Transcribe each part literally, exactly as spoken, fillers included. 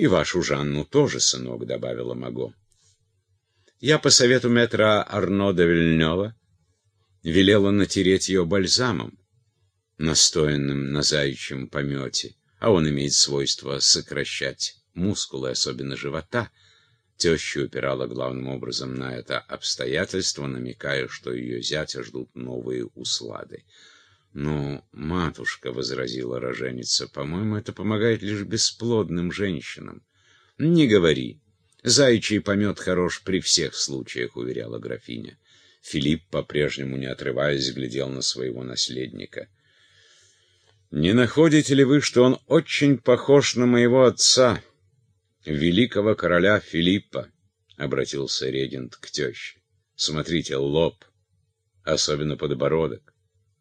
И вашу Жанну тоже, сынок, — добавила Маго. Я по совету мэтра Арно де Вильнёва велела натереть ее бальзамом, настоянным на заячьем помете, а он имеет свойство сокращать мускулы, особенно живота. Теща упирала главным образом на это обстоятельство, намекая, что ее зятя ждут новые услады. «Ну, матушка, — возразила роженица, — по-моему, это помогает лишь бесплодным женщинам». «Не говори. Заячий помет хорош при всех случаях», — уверяла графиня. Филипп, по-прежнему не отрываясь, глядел на своего наследника. «Не находите ли вы, что он очень похож на моего отца, великого короля Филиппа?» — обратился регент к теще. «Смотрите, лоб, особенно подбородок».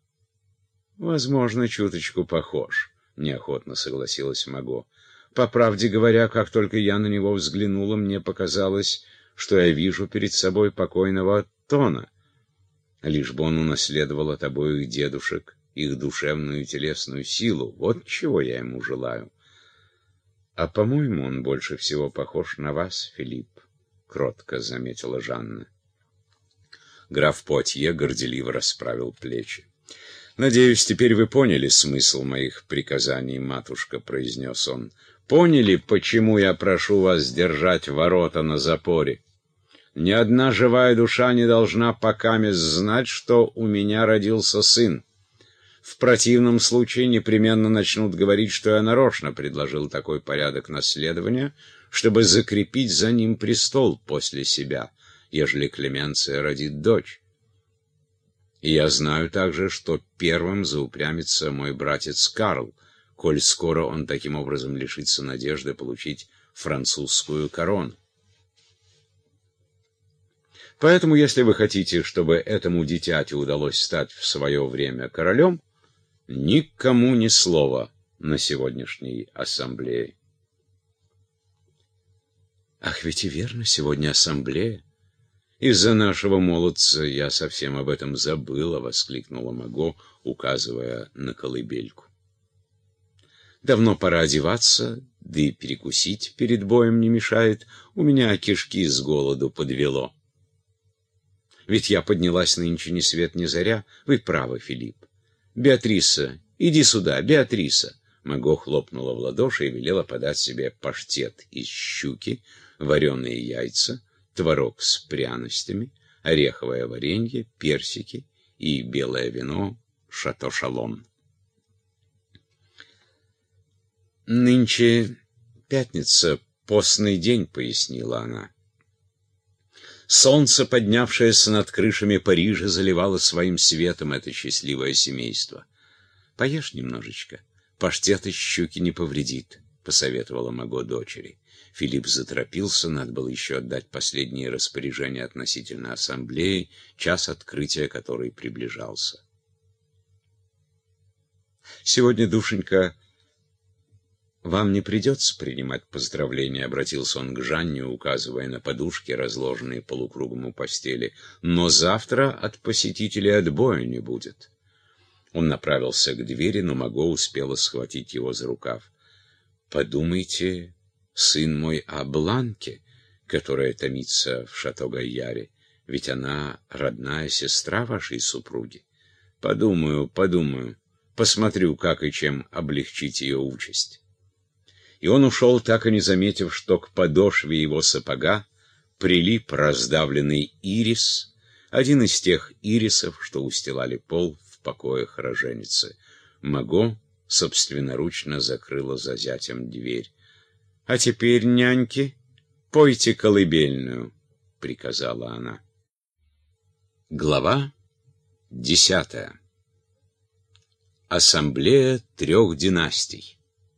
«Возможно, чуточку похож», — неохотно согласилась Маго. «По правде говоря, как только я на него взглянула, мне показалось, что я вижу перед собой покойного Тона, лишь бы он унаследовал от обоих дедушек их душевную и телесную силу. Вот чего я ему желаю». «А, по-моему, он больше всего похож на вас, Филипп», — кротко заметила Жанна. Граф Потье горделиво расправил плечи. «Надеюсь, теперь вы поняли смысл моих приказаний, матушка», — произнес он. «Поняли, почему я прошу вас держать ворота на запоре? Ни одна живая душа не должна покамест знать, что у меня родился сын. В противном случае непременно начнут говорить, что я нарочно предложил такой порядок наследования, чтобы закрепить за ним престол после себя, ежели Клеменция родит дочь. И я знаю также, что первым заупрямится мой братец Карл, коль скоро он таким образом лишится надежды получить французскую корону. Поэтому, если вы хотите, чтобы этому дитяти удалось стать в свое время королем, никому ни слова на сегодняшней ассамблее». «Ах, ведь и верно, сегодня ассамблея. Из-за нашего молодца я совсем об этом забыла», — воскликнула Маго, указывая на колыбельку. «Давно пора одеваться, да и перекусить перед боем не мешает. У меня кишки с голоду подвело. Ведь я поднялась нынче ни свет ни заря. Вы правы, Филипп. Беатриса, иди сюда, Беатриса». Маго хлопнула в ладоши и велела подать себе паштет из щуки, вареные яйца, творог с пряностями, ореховое варенье, персики и белое вино «Шато Шалон». «Нынче пятница, постный день», — пояснила она. Солнце, поднявшееся над крышами Парижа, заливало своим светом это счастливое семейство. «Поешь немножечко, паштет из щуки не повредит», — посоветовала Маго дочери. Филипп заторопился, надо было еще отдать последние распоряжения относительно ассамблеи, час открытия которой приближался. «Сегодня, душенька, вам не придется принимать поздравления», — обратился он к Жанне, указывая на подушки, разложенные полукругом у постели. «Но завтра от посетителей отбоя не будет». Он направился к двери, но Маго успела схватить его за рукав. «Подумайте, сын мой, о Бланке, которая томится в Шато-Гайяре, ведь она родная сестра вашей супруги. Подумаю, подумаю, посмотрю, как и чем облегчить ее участь». И он ушел, так и не заметив, что к подошве его сапога прилип раздавленный ирис, один из тех ирисов, что устилали пол в покоях роженицы. Маго собственноручно закрыла за зятем дверь. «А теперь, няньки, пойте колыбельную», — приказала она. Глава десятая. Ассамблея трех династий.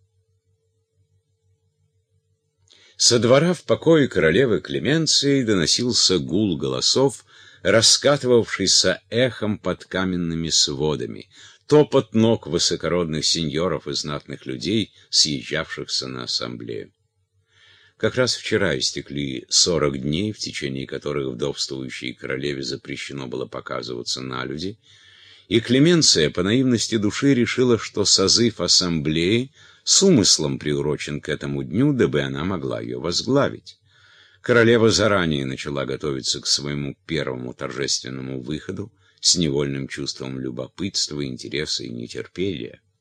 Со двора в покое королевы Клеменции доносился гул голосов, раскатывавшийся эхом под каменными сводами, топот ног высокородных сеньоров и знатных людей, съезжавшихся на ассамблею. Как раз вчера истекли сорок дней, в течение которых вдовствующей королеве запрещено было показываться на люди, и Клеменция по наивности души решила, что созыв ассамблеи с умыслом приурочен к этому дню, дабы она могла ее возглавить. Королева заранее начала готовиться к своему первому торжественному выходу с невольным чувством любопытства, интереса и нетерпения.